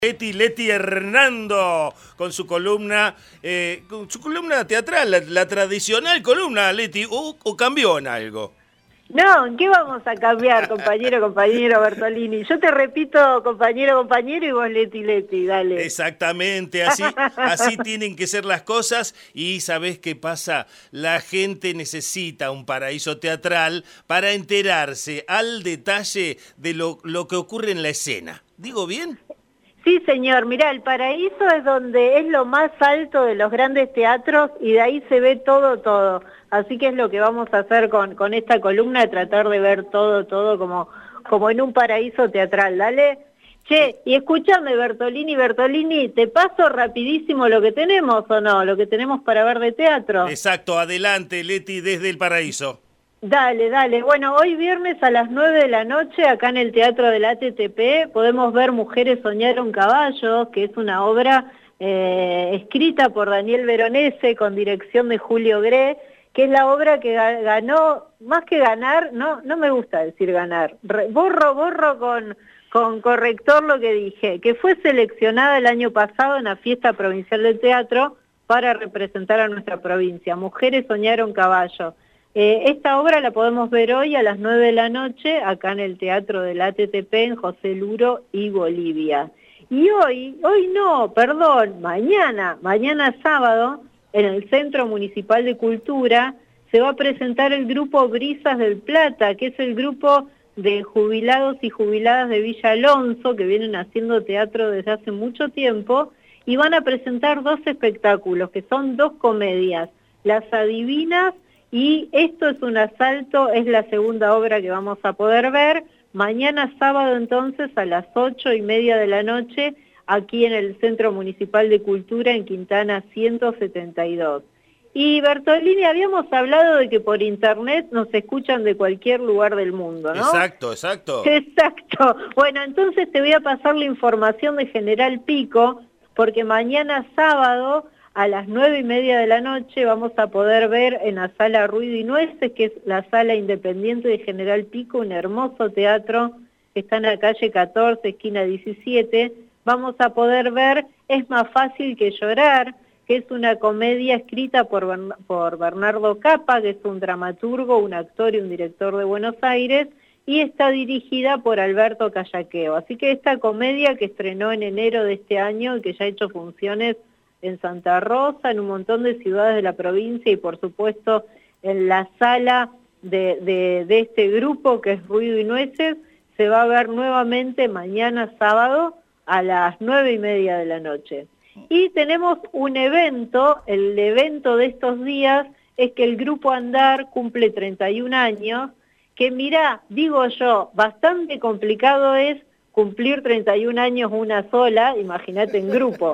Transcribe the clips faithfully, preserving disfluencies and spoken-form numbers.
Leti, Leti Hernando, con su columna, eh, con su columna teatral, la, la tradicional columna, Leti, o, o cambió en algo. No, ¿qué vamos a cambiar, compañero, compañero Bertolini? Yo te repito, compañero, compañero, y vos Leti, Leti, dale. Exactamente, así, así tienen que ser las cosas. Y ¿sabés qué pasa? La gente necesita un paraíso teatral para enterarse al detalle de lo, lo que ocurre en la escena. ¿Digo bien? Sí, señor. Mirá, el Paraíso es donde es lo más alto de los grandes teatros y de ahí se ve todo, todo. Así que es lo que vamos a hacer con, con esta columna, tratar de ver todo, todo como, como en un paraíso teatral. Dale. Che, y escúchame, Bertolini, Bertolini, ¿te paso rapidísimo lo que tenemos o no? Lo que tenemos para ver de teatro. Exacto, adelante, Leti, desde el Paraíso. Dale, dale. Bueno, hoy viernes a las nueve de la noche, acá en el Teatro del A T T P, podemos ver Mujeres soñaron caballos, que es una obra eh, escrita por Daniel Veronese, con dirección de Julio Gré, que es la obra que ganó, más que ganar, no no me gusta decir ganar, Re, borro, borro con, con corrector lo que dije, que fue seleccionada el año pasado en la Fiesta Provincial del Teatro para representar a nuestra provincia. Mujeres soñaron caballos. Eh, esta obra la podemos ver hoy a las nueve de la noche, acá en el Teatro del A T T P, en José Luro y Bolivia. Y hoy, hoy no, perdón, mañana, mañana sábado, en el Centro Municipal de Cultura, se va a presentar el grupo Brisas del Plata, que es el grupo de jubilados y jubiladas de Villa Alonso, que vienen haciendo teatro desde hace mucho tiempo, y van a presentar dos espectáculos, que son dos comedias, Las Adivinas, y Esto es un asalto, es la segunda obra que vamos a poder ver, mañana sábado entonces a las ocho y media de la noche, aquí en el Centro Municipal de Cultura en Quintana ciento setenta y dos. Y Bertolini, habíamos hablado de que por internet nos escuchan de cualquier lugar del mundo, ¿no? Exacto, exacto. Exacto. Bueno, entonces te voy a pasar la información de General Pico, porque mañana sábado a las nueve y media de la noche vamos a poder ver en la sala Ruido y Nueces, que es la sala independiente de General Pico, un hermoso teatro que está en la calle catorce, esquina diecisiete, vamos a poder ver Es más fácil que llorar, que es una comedia escrita por, Bern- por Bernardo Capa, que es un dramaturgo, un actor y un director de Buenos Aires, y está dirigida por Alberto Callaqueo. Así que esta comedia que estrenó en enero de este año y que ya ha hecho funciones en Santa Rosa, en un montón de ciudades de la provincia y por supuesto en la sala de, de, de este grupo que es Ruido y Nueces, se va a ver nuevamente mañana sábado a las nueve y media de la noche. Y tenemos un evento, el evento de estos días es que el Grupo Andar cumple treinta y un años, que mirá, digo yo, bastante complicado es cumplir treinta y un años una sola, imagínate en grupo.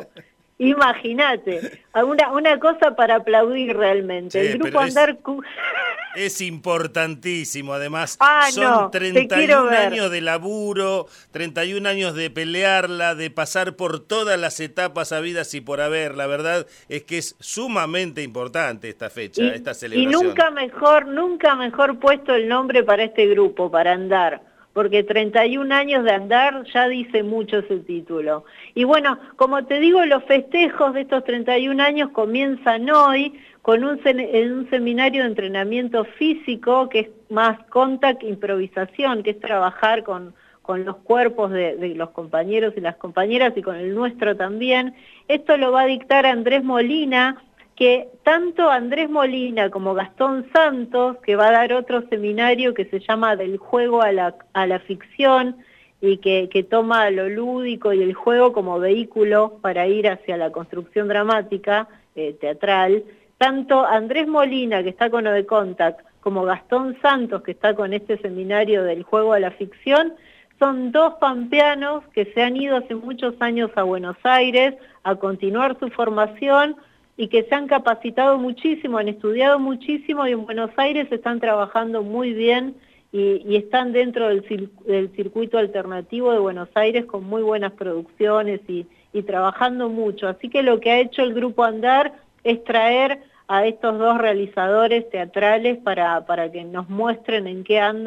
Imagínate, una, una cosa para aplaudir realmente. Sí, el Grupo Andar... Es, es importantísimo, además, ah, son no, treinta y un años de laburo, treinta y un años de pelearla, de pasar por todas las etapas habidas y por haber. La verdad es que es sumamente importante esta fecha, y, esta celebración. Y nunca mejor, nunca mejor puesto el nombre para este grupo, para Andar, porque treinta y un años de andar ya dice mucho ese título. Y bueno, como te digo, los festejos de estos treinta y un años comienzan hoy con un, un seminario de entrenamiento físico que es más contact improvisación, que es trabajar con, con los cuerpos de, de los compañeros y las compañeras y con el nuestro también. Esto lo va a dictar Andrés Molina, que tanto Andrés Molina como Gastón Santos, que va a dar otro seminario que se llama Del juego a la, a la ficción, y que, que toma lo lúdico y el juego como vehículo para ir hacia la construcción dramática, eh, teatral, tanto Andrés Molina, que está con Odecontact, como Gastón Santos, que está con este seminario Del juego a la ficción, son dos pampeanos que se han ido hace muchos años a Buenos Aires a continuar su formación, y que se han capacitado muchísimo, han estudiado muchísimo y en Buenos Aires están trabajando muy bien y, y están dentro del, cir, del circuito alternativo de Buenos Aires con muy buenas producciones y, y trabajando mucho. Así que lo que ha hecho el Grupo Andar es traer a estos dos realizadores teatrales para, para que nos muestren en qué andan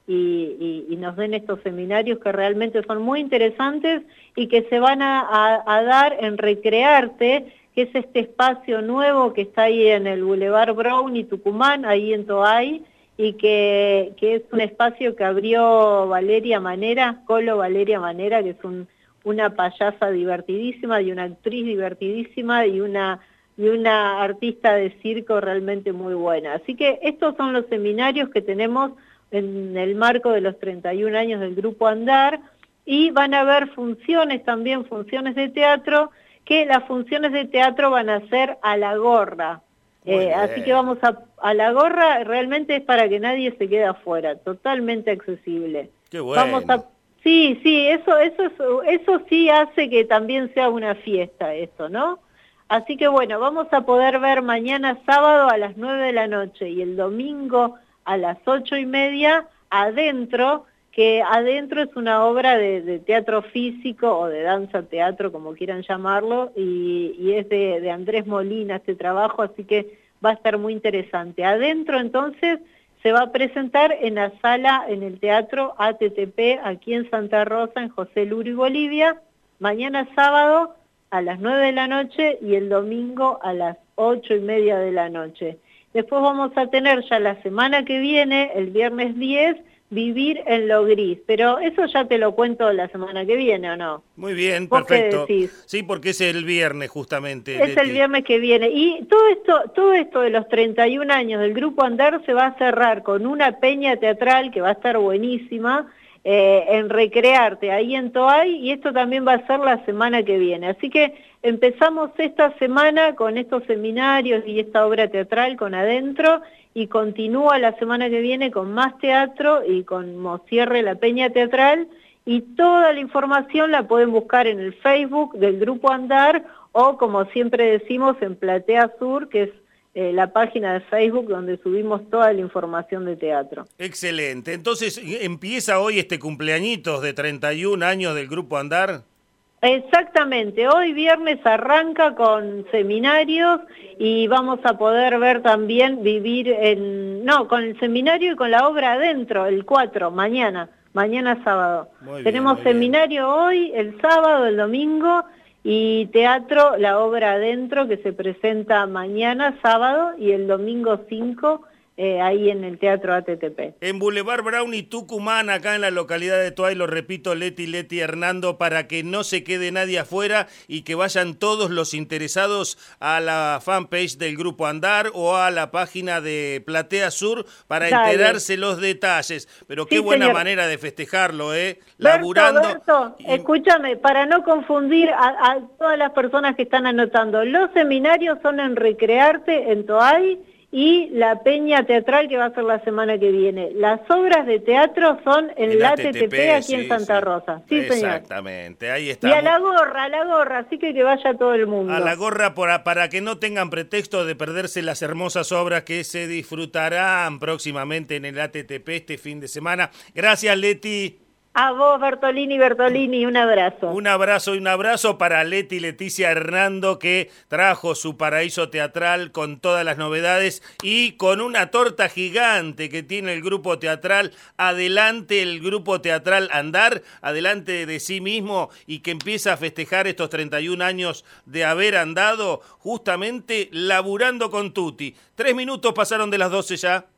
y, y, y nos den estos seminarios que realmente son muy interesantes y que se van a, a, a dar en Recrearte, que es este espacio nuevo que está ahí en el Boulevard Brown y Tucumán, ahí en Toay, y que, que es un espacio que abrió Valeria Manera, Colo Valeria Manera, que es un, una payasa divertidísima y una actriz divertidísima y una, y una artista de circo realmente muy buena. Así que estos son los seminarios que tenemos en el marco de los treinta y un años del Grupo Andar, y van a haber funciones también, funciones de teatro, que las funciones de teatro van a ser a la gorra. Eh, así que vamos a, a la gorra, realmente es para que nadie se quede afuera, totalmente accesible. Qué bueno. Vamos a, sí, sí, eso, eso, eso sí hace que también sea una fiesta esto, ¿no? Así que bueno, vamos a poder ver mañana sábado a las nueve de la noche y el domingo a las ocho y media Adentro, que Adentro es una obra de, de teatro físico o de danza teatro, como quieran llamarlo, y, y es de, de Andrés Molina este trabajo, así que va a estar muy interesante. Adentro entonces se va a presentar en la sala, en el Teatro A T T P, aquí en Santa Rosa, en José Luri, Bolivia, mañana sábado a las nueve de la noche y el domingo a las ocho y media de la noche. Después vamos a tener ya la semana que viene, el viernes diez, Vivir en lo Gris, pero eso ya te lo cuento la semana que viene, ¿o no? Muy bien, ¿Vos perfecto. qué decís? Sí, porque es el viernes justamente. Es Leti. el viernes que viene. Y todo esto, todo esto de los treinta y un años del Grupo Andar se va a cerrar con una peña teatral que va a estar buenísima, eh, en Recrearte, ahí en Toay, y esto también va a ser la semana que viene. Así que empezamos esta semana con estos seminarios y esta obra teatral con Adentro, y continúa la semana que viene con más teatro y con como cierre la peña teatral, y toda la información la pueden buscar en el Facebook del Grupo Andar o, como siempre decimos, en Platea Sur, que es eh, la página de Facebook donde subimos toda la información de teatro. Excelente. Entonces, ¿empieza hoy este cumpleañitos de treinta y un años del Grupo Andar? Exactamente, hoy viernes arranca con seminarios y vamos a poder ver también Vivir en... No, con el seminario y con la obra Adentro, el cuatro, mañana, mañana sábado. Muy Tenemos bien, muy seminario bien. Hoy, el sábado, el domingo, y teatro, la obra Adentro, que se presenta mañana sábado y el domingo cinco, Eh, ahí en el Teatro A T T P. En Boulevard Brown y Tucumán, acá en la localidad de Toay, lo repito, Leti, Leti, Hernando, para que no se quede nadie afuera y que vayan todos los interesados a la fanpage del Grupo Andar o a la página de Platea Sur para Dale. enterarse los detalles. Pero qué Sí, buena señor. manera de festejarlo, ¿eh? Berto, Laburando. Berto, y... escúchame, para no confundir a, a todas las personas que están anotando, los seminarios son en Recrearte, en Toay, y la peña teatral que va a ser la semana que viene. Las obras de teatro son en El la A A T T T P P, aquí sí, en Santa sí. Rosa. Sí, Exactamente, señor. ahí está. Y a la gorra, a la gorra, así que que vaya todo el mundo. A la gorra por, para que no tengan pretexto de perderse las hermosas obras que se disfrutarán próximamente en el A T T P este fin de semana. Gracias, Leti. A vos, Bertolini, Bertolini, un abrazo. Un abrazo y un abrazo para Leti Leticia Hernando, que trajo su paraíso teatral con todas las novedades y con una torta gigante que tiene el grupo teatral. Adelante el grupo teatral Andar, adelante de sí mismo, y que empieza a festejar estos treinta y un años de haber andado justamente laburando con Tuti. Tres minutos pasaron de las doce ya.